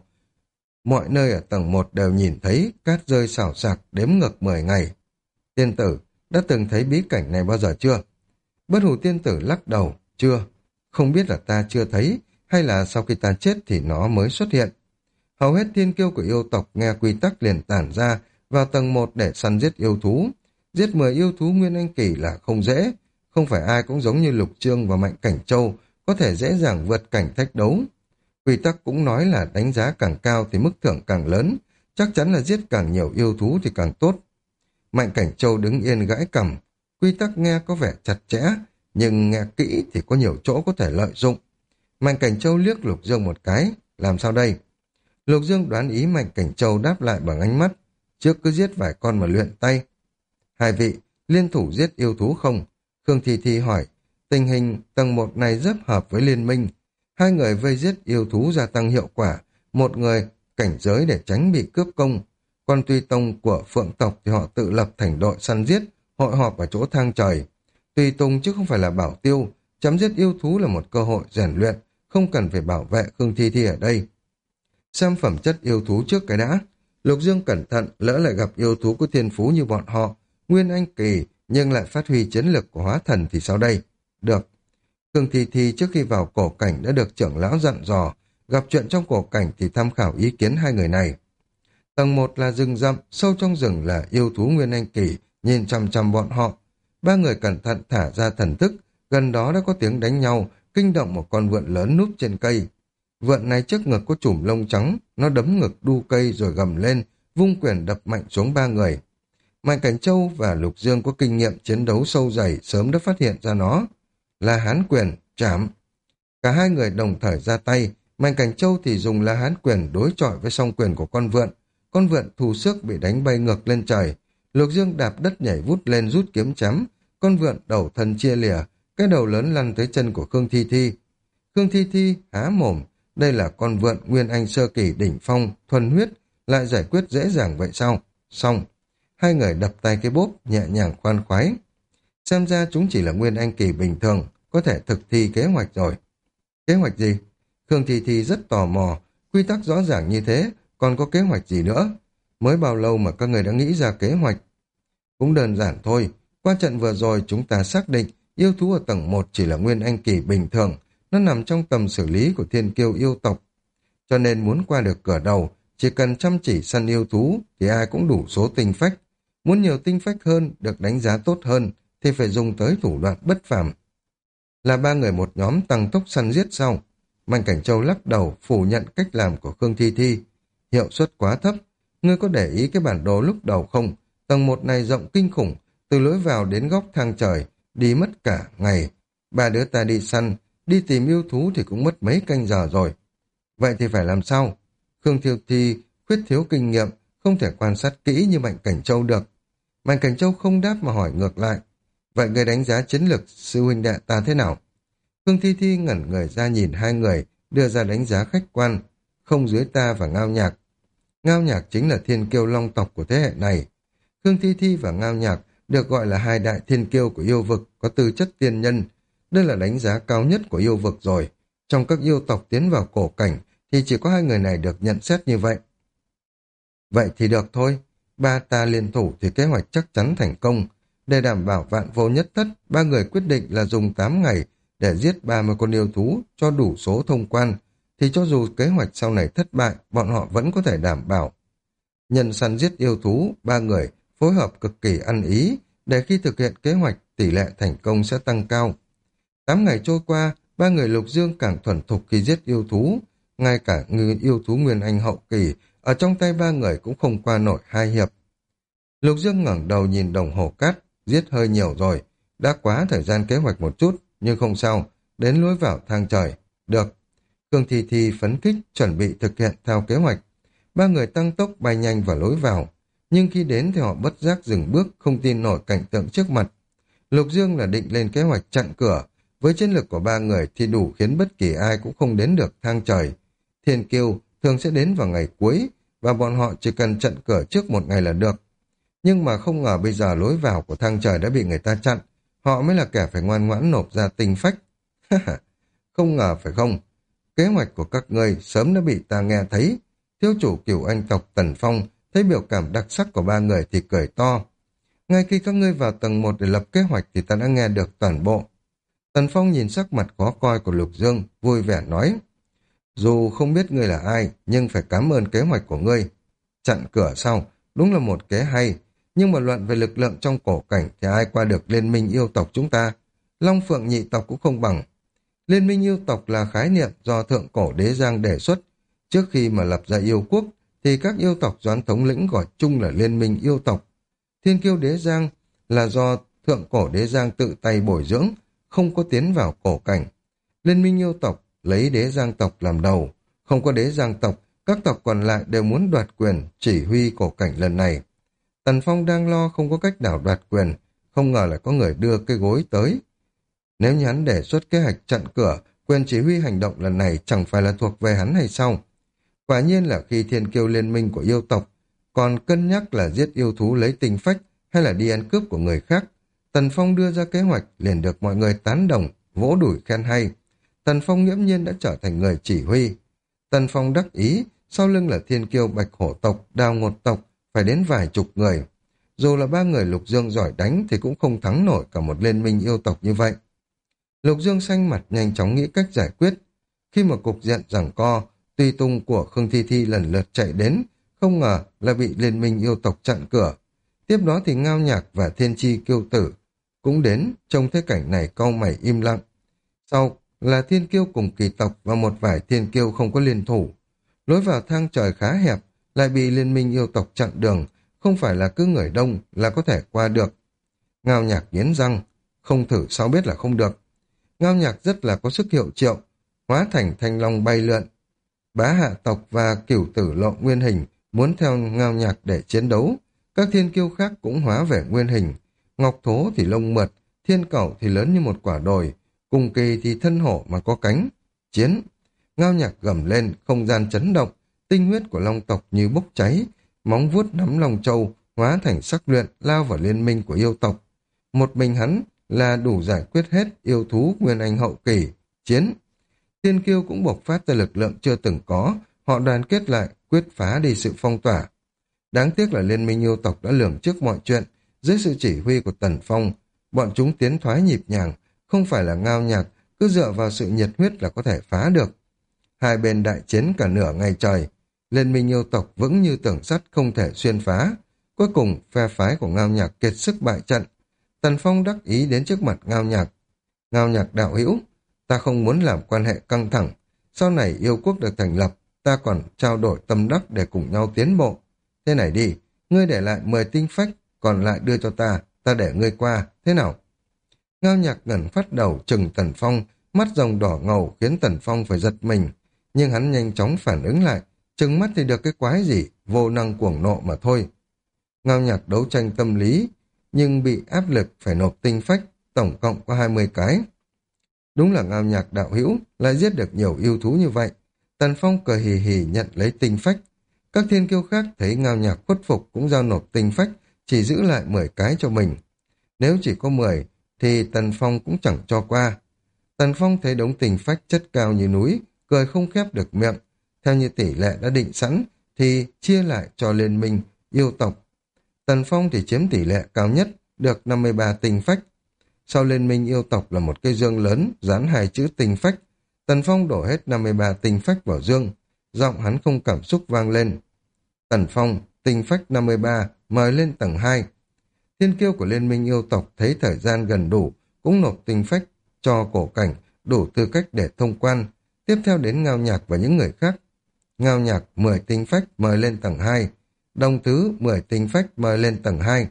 Mọi nơi ở tầng 1 đều nhìn thấy cát rơi xào xạc đếm ngược 10 ngày. Tiên tử, đã từng thấy bí cảnh này bao giờ chưa? Bất hủ tiên tử lắc đầu, chưa. Không biết là ta chưa thấy, hay là sau khi ta chết thì nó mới xuất hiện. Hầu hết thiên kiêu của yêu tộc nghe quy tắc liền tản ra vào tầng 1 để săn giết yêu thú. Giết 10 yêu thú nguyên anh kỳ là không dễ, không phải ai cũng giống như Lục Chương và Mạnh Cảnh Châu có thể dễ dàng vượt cảnh thách đấu. Quy tắc cũng nói là đánh giá càng cao thì mức thưởng càng lớn, chắc chắn là giết càng nhiều yêu thú thì càng tốt. Mạnh Cảnh Châu đứng yên gãi cằm, quy tắc nghe có vẻ chặt chẽ, nhưng nghe kỹ thì có nhiều chỗ có thể lợi dụng. Mạnh Cảnh Châu liếc Lục Dương một cái, làm sao đây? Lục Dương đoán ý Mạnh Cảnh Châu đáp lại bằng ánh mắt, trước cứ giết vài con mà luyện tay. Hai vị, liên thủ giết yêu thú không? Khương Thi Thi hỏi, tình hình tầng 1 này rất hợp với liên minh. Hai người vây giết yêu thú gia tăng hiệu quả, một người cảnh giới để tránh bị cướp công. Còn Tùy Tông của Phượng tộc thì họ tự lập thành đội săn giết, hội họp ở chỗ thang trời. Tùy Tùng chứ không phải là bảo tiêu, chấm giết yêu thú là một cơ hội rèn luyện, không cần phải bảo vệ Khương Thi Thi ở đây. Xem phẩm chất yêu thú trước cái đã. Lục Dương cẩn thận, lỡ lại gặp yêu thú có thiên phú như bọn họ, nguyên anh kỳ, nhưng lại phát huy chiến lực của hóa thần thì sao đây? Được. Khương Thi Thi trước khi vào cổ cảnh đã được trưởng lão dặn dò, gặp chuyện trong cổ cảnh thì tham khảo ý kiến hai người này. Tầng 1 là rừng rậm, sâu trong rừng là yêu thú nguyên anh kỳ, nhìn chằm chằm bọn họ. Ba người cẩn thận thả ra thần thức, gần đó đã có tiếng đánh nhau, kinh động một con vượn lớn núp trên cây. Vượn này trước ngực có chùm lông trắng, nó đấm ngực đu cây rồi gầm lên, vung quyền đập mạnh xuống ba người. Mạnh Cảnh Châu và Lục Dương có kinh nghiệm chiến đấu sâu dày, sớm đã phát hiện ra nó. La Hán quyền, chạm. Cả hai người đồng thời ra tay, Mạnh Cảnh Châu thì dùng La Hán quyền đối chọi với song quyền của con vượn. Con vượn thù sức bị đánh bay ngược lên trời. Lục Dương đạp đất nhảy vút lên rút kiếm chém. Con vượn đầu thân chia lìa, cái đầu lớn lăn tới chân của Khương Thi Thi. Khương Thi Thi há mồm, đây là con vượn nguyên anh sơ kỳ đỉnh phong, thuần huyết, lại giải quyết dễ dàng vậy sao? Xong, hai người đập tay cái bốp, nhẹ nhàng khoan khoái. Xem ra chúng chỉ là nguyên anh kỳ bình thường, có thể thực thi kế hoạch rồi. Kế hoạch gì? Khương Thi Thi rất tò mò, quy tắc rõ ràng như thế, còn có kế hoạch gì nữa? Mới bao lâu mà các người đã nghĩ ra kế hoạch? Cũng đơn giản thôi, qua trận vừa rồi chúng ta xác định yêu thú ở tầng 1 chỉ là nguyên anh kỳ bình thường, nó nằm trong tầm xử lý của thiên kiêu yêu tộc. Cho nên muốn qua được cửa đầu, chỉ cần chăm chỉ săn yêu thú thì ai cũng đủ số tinh phách. Muốn nhiều tinh phách hơn, được đánh giá tốt hơn, thì phải dùng tới thủ đoạn bất phàm. Là ba người một nhóm tăng tốc săn giết sau. Mạnh Cảnh Châu lắc đầu phủ nhận cách làm của Khương Thi Thi. Hiệu suất quá thấp. Ngươi có để ý cái bản đồ lúc đầu không? Tầng 1 này rộng kinh khủng, từ lối vào đến góc thang trời, đi mất cả ngày. Ba đứa ta đi săn, đi tìm yêu thú thì cũng mất mấy canh giờ rồi. Vậy thì phải làm sao? Khương Thi Thi khuyết thiếu kinh nghiệm, không thể quan sát kỹ như Mạnh Cảnh Châu được. Mạnh Cảnh Châu không đáp mà hỏi ngược lại. Vậy người đánh giá chiến lược sư huynh đệ ta thế nào? Khương Thi Thi ngẩn người ra nhìn hai người, đưa ra đánh giá khách quan, không dưới ta và Ngao Nhạc. Ngao Nhạc chính là thiên kiêu long tộc của thế hệ này. Khương Thi Thi và Ngao Nhạc được gọi là hai đại thiên kiêu của yêu vực, có tư chất tiên nhân. Đây là đánh giá cao nhất của yêu vực rồi. Trong các yêu tộc tiến vào cổ cảnh thì chỉ có hai người này được nhận xét như vậy. Vậy thì được thôi, ba ta liên thủ thì kế hoạch chắc chắn thành công. Để đảm bảo vạn vô nhất thất, ba người quyết định là dùng 8 ngày để giết 30 con yêu thú cho đủ số thông quan, thì cho dù kế hoạch sau này thất bại, bọn họ vẫn có thể đảm bảo. Nhân săn giết yêu thú, ba người phối hợp cực kỳ ăn ý, để khi thực hiện kế hoạch, tỷ lệ thành công sẽ tăng cao. 8 ngày trôi qua, ba người Lục Dương càng thuần thục khi giết yêu thú, ngay cả yêu thú nguyên anh hậu kỳ, ở trong tay ba người cũng không qua nổi 2 hiệp. Lục Dương ngẩng đầu nhìn đồng hồ cát, giết hơi nhiều rồi, đã quá thời gian kế hoạch một chút, nhưng không sao, đến lối vào thang trời. Được. Khương Thi Thi phấn khích chuẩn bị thực hiện theo kế hoạch. Ba người tăng tốc bay nhanh vào lối vào. nhưng khi đến thì họ bất giác dừng bước, không tin nổi cảnh tượng trước mặt. Lục Dương là định lên kế hoạch chặn cửa, với chiến lực của ba người thì đủ khiến bất kỳ ai cũng không đến được thang trời. Thiên kiêu thường sẽ đến vào ngày cuối, và bọn họ chỉ cần chặn cửa trước một ngày là được. Nhưng mà không ngờ bây giờ lối vào của thang trời đã bị người ta chặn, họ mới là kẻ phải ngoan ngoãn nộp ra tinh phách. Không ngờ phải không? Kế hoạch của các ngươi sớm đã bị ta nghe thấy. Thiếu chủ Cửu Anh tộc Tần Phong thấy biểu cảm đặc sắc của ba người thì cười to. Ngay khi các ngươi vào tầng 1 để lập kế hoạch thì ta đã nghe được toàn bộ. Tần Phong nhìn sắc mặt khó coi của Lục Dương, vui vẻ nói. Dù không biết ngươi là ai, nhưng phải cảm ơn kế hoạch của ngươi. Chặn cửa sau, đúng là một kế hay. Nhưng mà luận về lực lượng trong cổ cảnh thì ai qua được liên minh yêu tộc chúng ta. Long Phượng nhị tộc cũng không bằng. Liên minh yêu tộc là khái niệm do thượng cổ đế giang đề xuất. Trước khi mà lập ra yêu quốc, thì các yêu tộc doán thống lĩnh gọi chung là liên minh yêu tộc. Thiên kiêu đế giang là do thượng cổ đế giang tự tay bồi dưỡng, không có tiến vào cổ cảnh. Liên minh yêu tộc lấy đế giang tộc làm đầu, không có đế giang tộc, các tộc còn lại đều muốn đoạt quyền chỉ huy cổ cảnh lần này. Tần Phong đang lo không có cách nào đoạt quyền, không ngờ lại có người đưa cái gối tới. Nếu như hắn đề xuất kế hoạch chặn cửa, quyền chỉ huy hành động lần này chẳng phải là thuộc về hắn hay sao? Quả nhiên là khi thiên kiêu liên minh của yêu tộc còn cân nhắc là giết yêu thú lấy tinh phách hay là đi ăn cướp của người khác, Tần Phong đưa ra kế hoạch liền được mọi người tán đồng, vỗ đùi khen hay. Tần Phong nghiễm nhiên đã trở thành người chỉ huy. Tần Phong đắc ý, sau lưng là thiên kiêu bạch hổ tộc, đào ngột tộc, phải đến vài chục người. Dù là ba người Lục Dương giỏi đánh thì cũng không thắng nổi cả một liên minh yêu tộc như vậy. Lục Dương xanh mặt nhanh chóng nghĩ cách giải quyết. Khi mà cục diện giằng co, tùy tung của Khương Thi Thi lần lượt chạy đến, không ngờ là bị liên minh yêu tộc chặn cửa. Tiếp đó thì Ngao Nhạc và Thiên Chi Kiêu Tử cũng đến, trông thấy cảnh này cau mày im lặng. Sau là thiên kiêu cùng kỳ tộc và một vài thiên kiêu không có liên thủ. Lối vào thang trời khá hẹp, lại bị liên minh yêu tộc chặn đường, không phải là cứ người đông là có thể qua được. Ngao Nhạc nghiến răng, không thử sao biết là không được. Ngao Nhạc rất là có sức hiệu triệu, hóa thành thanh long bay lượn. Bá Hạ tộc và Cửu Tử lộ nguyên hình, muốn theo Ngao Nhạc để chiến đấu. Các thiên kiêu khác cũng hóa về nguyên hình. Ngọc Thố thì lông mượt, Thiên Cẩu thì lớn như một quả đồi, cùng kỳ thì thân hổ mà có cánh. Chiến! Ngao Nhạc gầm lên, không gian chấn động, tinh huyết của long tộc như bốc cháy, móng vuốt nắm long châu, hóa thành sắc luyện lao vào liên minh của yêu tộc. Một mình hắn là đủ giải quyết hết yêu thú nguyên anh hậu kỳ. Chiến! Thiên kiêu cũng bộc phát ra lực lượng chưa từng có, họ đoàn kết lại, quyết phá đi sự phong tỏa. Đáng tiếc là liên minh yêu tộc đã lường trước mọi chuyện, dưới sự chỉ huy của Tần Phong, bọn chúng tiến thoái nhịp nhàng, không phải là Ngao Nhạc, cứ dựa vào sự nhiệt huyết là có thể phá được. Hai bên đại chiến cả nửa ngày trời, liên minh yêu tộc vững như tường sắt không thể xuyên phá. Cuối cùng, phe phái của Ngao Nhạc kiệt sức bại trận. Tần Phong đắc ý đến trước mặt Ngao Nhạc. Ngao Nhạc đạo hữu, ta không muốn làm quan hệ căng thẳng. Sau này yêu quốc được thành lập, ta còn trao đổi tâm đắc để cùng nhau tiến bộ. Thế này đi, ngươi để lại 10 tinh phách, còn lại đưa cho ta để ngươi qua, thế nào? Ngao Nhạc ngẩn phát đầu chừng Tần Phong, mắt rồng đỏ ngầu khiến Tần Phong phải giật mình. Nhưng hắn nhanh chóng phản ứng lại, chừng mắt thì được cái quái gì, vô năng cuồng nộ mà thôi. Ngao Nhạc đấu tranh tâm lý, nhưng bị áp lực phải nộp tinh phách, tổng cộng có 20 cái. Đúng là Ngao Nhạc đạo hữu lại giết được nhiều yêu thú như vậy. Tần Phong cười hì hì nhận lấy tinh phách. Các thiên kiêu khác thấy Ngao Nhạc khuất phục cũng giao nộp tinh phách, chỉ giữ lại 10 cái cho mình. Nếu chỉ có 10 thì Tần Phong cũng chẳng cho qua. Tần Phong thấy đống tinh phách chất cao như núi, cười không khép được miệng. Theo như tỷ lệ đã định sẵn thì chia lại cho liên minh yêu tộc. Tần Phong thì chiếm tỷ lệ cao nhất, được 53 tinh phách. Sau liên minh yêu tộc là một cây dương lớn, dán 2 chữ tinh phách. Tần Phong đổ hết 53 tinh phách vào dương. Giọng hắn không cảm xúc vang lên. Tần Phong, tinh phách 53, mời lên tầng 2. Thiên kiêu của liên minh yêu tộc thấy thời gian gần đủ, cũng nộp tinh phách cho cổ cảnh, đủ tư cách để thông quan. Tiếp theo đến Ngao Nhạc và những người khác. Ngao Nhạc 10 tinh phách mời lên tầng 2. Đồng Tứ 10 tinh phách mời lên tầng 2.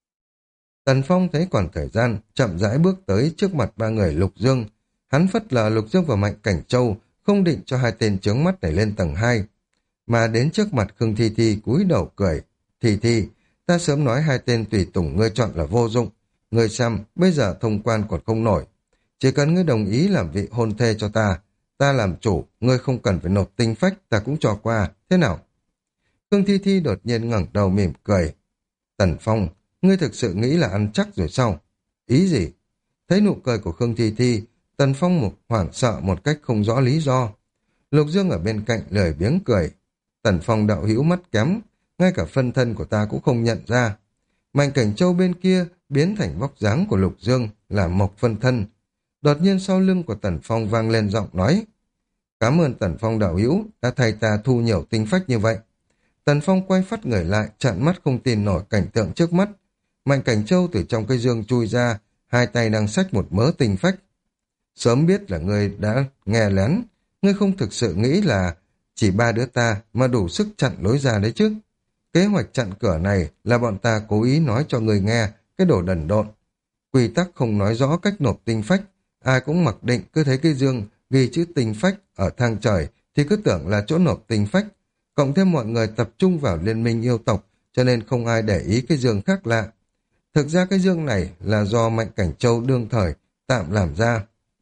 Tần Phong thấy còn thời gian, chậm rãi bước tới trước mặt ba người Lục Dương. Hắn phất lờ Lục Dương và Mạnh Cảnh Châu, không định cho hai tên chướng mắt này lên tầng 2. Mà đến trước mặt Khương Thi Thi cúi đầu cười. Thi Thi, Ta sớm nói hai tên tùy tùng ngươi chọn là vô dụng. Ngươi xem, bây giờ thông quan còn không nổi. Chỉ cần ngươi đồng ý làm vị hôn thê cho ta, ta làm chủ, ngươi không cần phải nộp tinh phách, ta cũng cho qua, thế nào? Khương Thi Thi đột nhiên ngẩng đầu mỉm cười. Tần Phong, ngươi thực sự nghĩ là ăn chắc rồi sao? Ý gì? Thấy nụ cười của Khương Thi Thi, Tần Phong hoảng sợ một cách không rõ lý do. Lục Dương ở bên cạnh lười biếng cười. Tần Phong đạo hữu mắt kém, ngay cả phân thân của ta cũng không nhận ra. Mạnh Cảnh Châu bên kia biến thành vóc dáng của Lục Dương là Mộc phân thân. Đột nhiên sau lưng của Tần Phong vang lên giọng nói. Cảm ơn Tần Phong đạo hữu đã thay ta thu nhiều tinh phách như vậy. Tần Phong quay phát người lại, trợn mắt không tin nổi cảnh tượng trước mắt. Mạnh Cảnh Châu từ trong cái giường chui ra, hai tay đang xách một mớ tinh phách. Sớm biết là ngươi đã nghe lén, ngươi không thực sự nghĩ là chỉ ba đứa ta mà đủ sức chặn lối ra đấy chứ. Kế hoạch chặn cửa này là bọn ta cố ý nói cho ngươi nghe, cái đồ đần độn. Quy tắc không nói rõ cách nộp tinh phách, ai cũng mặc định cứ thấy cái dương ghi chữ tinh phách ở thang trời thì cứ tưởng là chỗ nộp tinh phách. Cộng thêm mọi người tập trung vào liên minh yêu tộc, cho nên không ai để ý cái dương khác lạ. Thực ra cái dương này là do Mạnh Cảnh Châu đương thời tạm làm ra.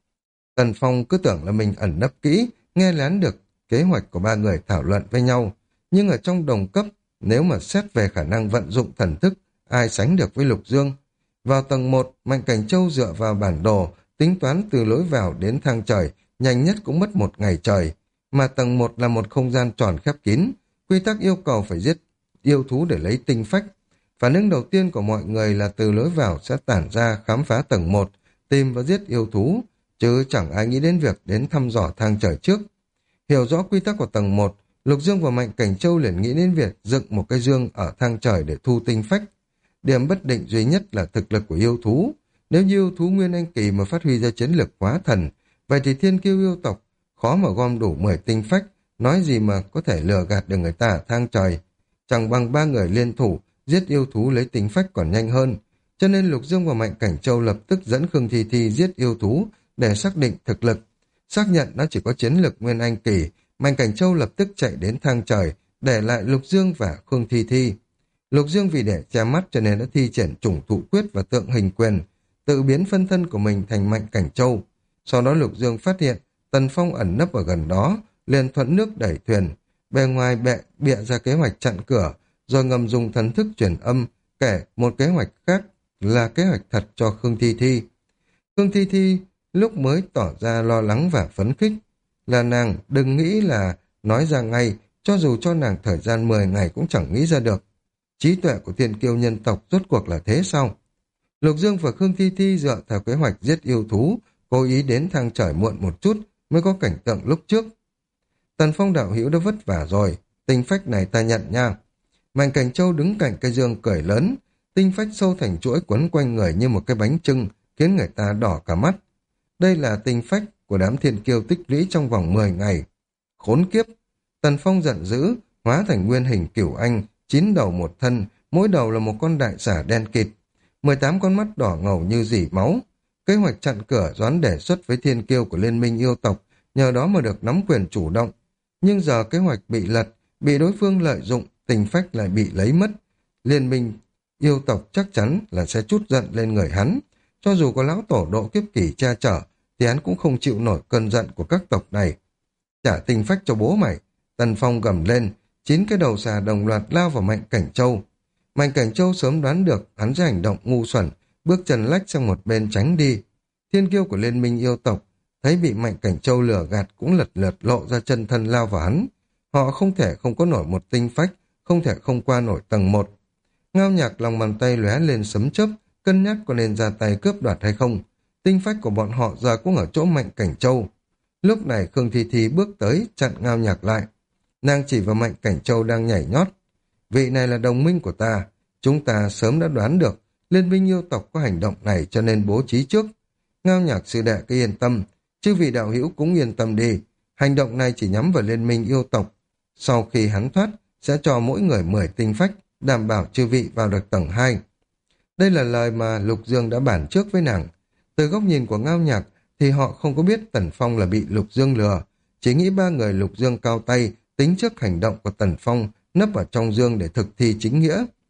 Tần Phong cứ tưởng là mình ẩn nấp kỹ, nghe lén được kế hoạch của ba người thảo luận với nhau. Nhưng ở trong đồng cấp, nếu mà xét về khả năng vận dụng thần thức, ai sánh được với Lục Dương. Vào tầng 1, Mạnh Cảnh Châu dựa vào bản đồ, tính toán từ lối vào đến thang trời, nhanh nhất cũng mất 1 ngày trời. Mà tầng 1 là một không gian tròn khép kín, quy tắc yêu cầu phải giết yêu thú để lấy tinh phách. Phản ứng đầu tiên của mọi người là từ lối vào sẽ tản ra khám phá tầng 1, tìm và giết yêu thú, chứ chẳng ai nghĩ đến việc đến thăm dò thang trời trước. Hiểu rõ quy tắc của tầng 1, Lục Dương và Mạnh Cảnh Châu liền nghĩ đến việc dựng một cái dương ở thang trời để thu tinh phách. Điểm bất định duy nhất là thực lực của yêu thú. Nếu như yêu thú Nguyên Anh Kỳ mà phát huy ra chiến lực quá thần, vậy thì thiên kiêu yêu tộc khó mà gom đủ 10 tinh phách, nói gì mà có thể lừa gạt được người ta ở thang trời. Chẳng bằng ba người liên thủ, giết yêu thú lấy tinh phách còn nhanh hơn. Cho nên Lục Dương và Mạnh Cảnh Châu lập tức dẫn Khương Thi Thi giết yêu thú để xác định thực lực. Xác nhận nó chỉ có chiến lực Nguyên Anh Kỳ, Mạnh Cảnh Châu lập tức chạy đến thang trời, để lại Lục Dương và Khương Thi Thi. Lục Dương vì để che mắt cho nên đã thi triển chủng thụ quyết và tượng hình quyền, tự biến phân thân của mình thành Mạnh Cảnh Châu. Sau đó Lục Dương phát hiện Tần Phong ẩn nấp ở gần đó, liền thuận nước đẩy thuyền, bề ngoài bịa ra kế hoạch chặn cửa, rồi ngầm dùng thần thức truyền âm, kể một kế hoạch khác là kế hoạch thật cho Khương Thi Thi. Khương Thi Thi lúc mới tỏ ra lo lắng và phấn khích, là nàng đừng nghĩ là nói ra ngay, cho dù cho nàng thời gian 10 ngày cũng chẳng nghĩ ra được. Trí tuệ của thiên kiêu nhân tộc rốt cuộc là thế sao? Lục Dương và Khương Thi Thi dựa theo kế hoạch giết yêu thú, cố ý đến thang trời muộn một chút mới có cảnh tượng lúc trước. Tần Phong đạo hữu đã vất vả rồi, tinh phách này ta nhận nha. Mạnh Cảnh Châu đứng cạnh cây dương cười lớn, tinh phách sâu thành chuỗi quấn quanh người như một cái bánh chưng, khiến người ta đỏ cả mắt. Đây là tinh phách của đám thiên kiêu tích lũy trong vòng 10 ngày. Khốn kiếp! Tần Phong giận dữ, hóa thành nguyên hình cửu anh, 9 đầu một thân, mỗi đầu là một con đại xà đen kịt, 18 con mắt đỏ ngầu như dỉ máu. Kế hoạch chặn cửa Doãn đề xuất với thiên kiêu của Liên minh yêu tộc, nhờ đó mà được nắm quyền chủ động. Nhưng giờ kế hoạch bị lật, bị đối phương lợi dụng, tinh phách lại bị lấy mất. Liên minh yêu tộc chắc chắn là sẽ trút giận lên người hắn. Cho dù có lão tổ độ kiếp kỷ che chở, thì hắn cũng không chịu nổi cơn giận của các tộc này. Trả tinh phách cho bố mày! Tần Phong gầm lên, 9 cái đầu xà đồng loạt lao vào Mạnh Cảnh Châu. Mạnh Cảnh Châu sớm đoán được hắn sẽ hành động ngu xuẩn, bước chân lách sang một bên tránh đi. Thiên kiêu của Liên minh yêu tộc thấy bị Mạnh Cảnh Châu lừa gạt cũng lật lượt lộ ra chân thân lao vào hắn. Họ không thể không có nổi một tinh phách, không thể không qua nổi tầng 1. Ngao Nhạc lòng bàn tay lóe lên sấm chớp, cân nhắc có nên ra tay cướp đoạt hay không. Tinh phách của bọn họ giờ cũng ở chỗ Mạnh Cảnh Châu. Lúc này Khương Thi Thi bước tới chặn Ngao Nhạc lại. Nàng chỉ vào Mạnh Cảnh Châu đang nhảy nhót. Vị này là đồng minh của ta. Chúng ta sớm đã đoán được Liên minh yêu tộc có hành động này cho nên bố trí trước. Ngao Nhạc sư đệ cứ yên tâm, chứ vị đạo hữu cũng yên tâm đi. Hành động này chỉ nhắm vào Liên minh yêu tộc. Sau khi hắn thoát, sẽ cho mỗi người 10 tinh phách, đảm bảo chư vị vào được tầng 2. Đây là lời mà Lục Dương đã bàn trước với nàng. Từ góc nhìn của Ngao Nhạc thì họ không có biết Tần Phong là bị Lục Dương lừa, chỉ nghĩ ba người Lục Dương cao tay tính trước hành động của Tần Phong nấp ở trong dương để thực thi chính nghĩa.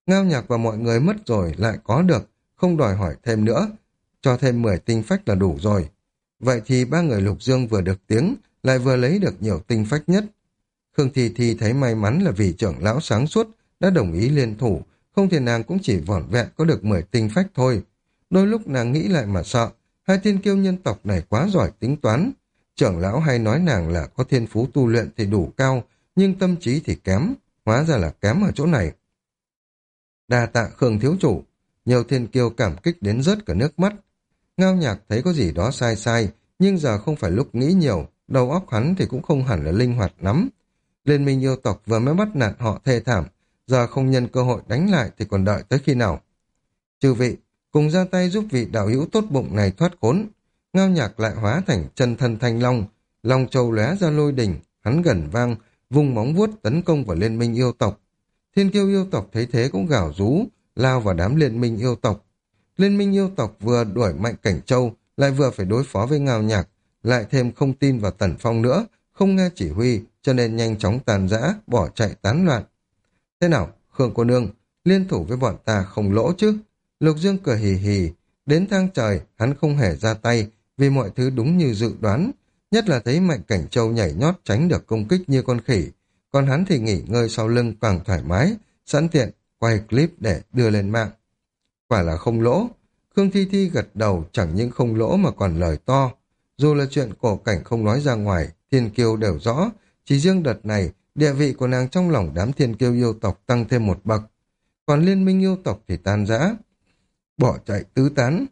Ngao Nhạc và mọi người mất rồi lại có được, không đòi hỏi thêm nữa, cho thêm 10 tinh phách là đủ rồi. Vậy thì ba người Lục Dương vừa được tiếng, lại vừa lấy được nhiều tinh phách nhất. Khương Thi Thi thấy may mắn là vì trưởng lão sáng suốt đã đồng ý liên thủ, không thì nàng cũng chỉ vỏn vẹn có được 10 tinh phách thôi. Đôi lúc nàng nghĩ lại mà sợ, hai thiên kiêu nhân tộc này quá giỏi tính toán. Trưởng lão hay nói nàng là có thiên phú tu luyện thì đủ cao, nhưng tâm trí thì kém, hóa ra là kém ở chỗ này. Đa tạ Khương thiếu chủ, nhiều thiên kiêu cảm kích đến rớt cả nước mắt. Ngao Nhạc thấy có gì đó sai sai, nhưng giờ không phải lúc nghĩ nhiều, đầu óc hắn thì cũng không hẳn là linh hoạt lắm. Liên minh yêu tộc vừa mới bắt nạt họ thê thảm, giờ không nhân cơ hội đánh lại thì còn đợi tới khi nào. Chư vị, cùng ra tay giúp vị đạo hữu tốt bụng này thoát khốn. Ngao Nhạc lại hóa thành chân thân thanh long, long châu lóe ra lôi đỉnh, hắn gần vang, vùng móng vuốt tấn công vào liên minh yêu tộc. Thiên kiêu yêu tộc thấy thế cũng gào rú, lao vào đám liên minh yêu tộc. Liên minh yêu tộc vừa đuổi Mạnh Cảnh Châu, lại vừa phải đối phó với Ngao Nhạc, lại thêm không tin vào Tần Phong nữa, không nghe chỉ huy, cho nên nhanh chóng tàn rã, bỏ chạy tán loạn. Thế nào, Khương cô nương, liên thủ với bọn ta không lỗ chứ? Lục Dương cười hì hì, đến thang trời, hắn không hề ra tay, vì mọi thứ đúng như dự đoán, nhất là thấy Mạnh Cảnh Châu nhảy nhót tránh được công kích như con khỉ, còn hắn thì nghỉ ngơi sau lưng càng thoải mái, sẵn tiện, quay clip để đưa lên mạng. Quả là không lỗ. Khương Thi Thi gật đầu, chẳng những không lỗ mà còn lời to. Dù là chuyện cổ cảnh không nói ra ngoài, thiên kiêu đều rõ, chỉ riêng đợt này, địa vị của nàng trong lòng đám thiên kiêu yêu tộc tăng thêm một bậc. Còn liên minh yêu tộc thì tan rã, bỏ chạy tứ tán.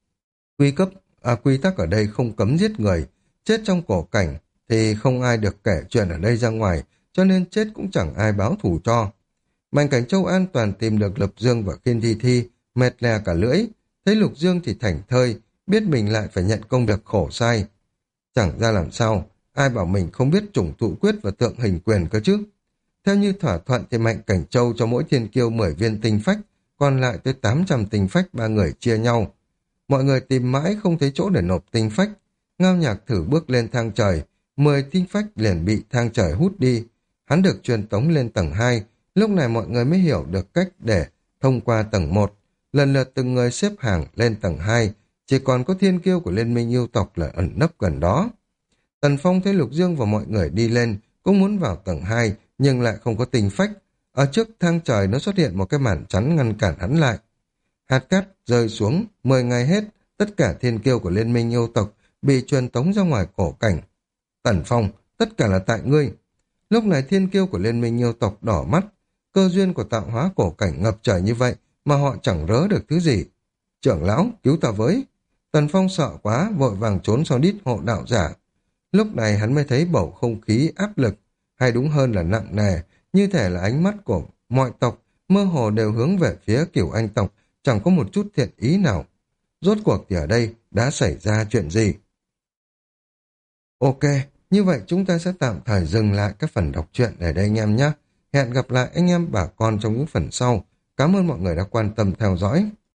Quy tắc ở đây không cấm giết người, chết trong cổ cảnh thì không ai được kể chuyện ở đây ra ngoài, cho nên chết cũng chẳng ai báo thù cho. Mạnh Cảnh Châu an toàn tìm được Lục Dương và Khiên Thi Thi, mệt lè cả lưỡi, thấy Lục Dương thì thảnh thơi, biết mình lại phải nhận công việc khổ sai. Chẳng ra làm sao, ai bảo mình không biết chủng thụ quyết và tượng hình quyền cơ chứ. Theo như thỏa thuận thì Mạnh Cảnh Châu cho mỗi thiên kiêu 10 viên tinh phách, còn lại tới 800 tinh phách ba người chia nhau. Mọi người tìm mãi không thấy chỗ để nộp tinh phách. Ngao Nhạc thử bước lên thang trời, 10 tinh phách liền bị thang trời hút đi. Hắn được truyền tống lên tầng 2, lúc này mọi người mới hiểu được cách để thông qua tầng 1. Lần lượt từng người xếp hàng lên tầng 2, chỉ còn có thiên kiêu của liên minh yêu tộc là ẩn nấp gần đó. Tần Phong thấy Lục Dương và mọi người đi lên, cũng muốn vào tầng 2, nhưng lại không có tinh phách. Ở trước thang trời nó xuất hiện một cái màn chắn ngăn cản hắn lại. Hạt cát rơi xuống, 10 ngày hết, tất cả thiên kiêu của liên minh yêu tộc bị truyền tống ra ngoài cổ cảnh. Tần Phong, tất cả là tại ngươi. Lúc này thiên kiêu của liên minh yêu tộc đỏ mắt, cơ duyên của tạo hóa cổ cảnh ngập trời như vậy mà họ chẳng rớ được thứ gì. Trưởng lão, cứu ta với. Tần Phong sợ quá, vội vàng trốn sau đít hộ đạo giả. Lúc này hắn mới thấy bầu không khí áp lực, hay đúng hơn là nặng nề, như thể là ánh mắt của mọi tộc mơ hồ đều hướng về phía Cửu Anh tộc, chẳng có một chút thiện ý nào. Rốt cuộc thì ở đây đã xảy ra chuyện gì? Ok, như vậy chúng ta sẽ tạm thời dừng lại các phần đọc truyện ở đây anh em nhé. Hẹn gặp lại anh em bà con trong những phần sau. Cảm ơn mọi người đã quan tâm theo dõi.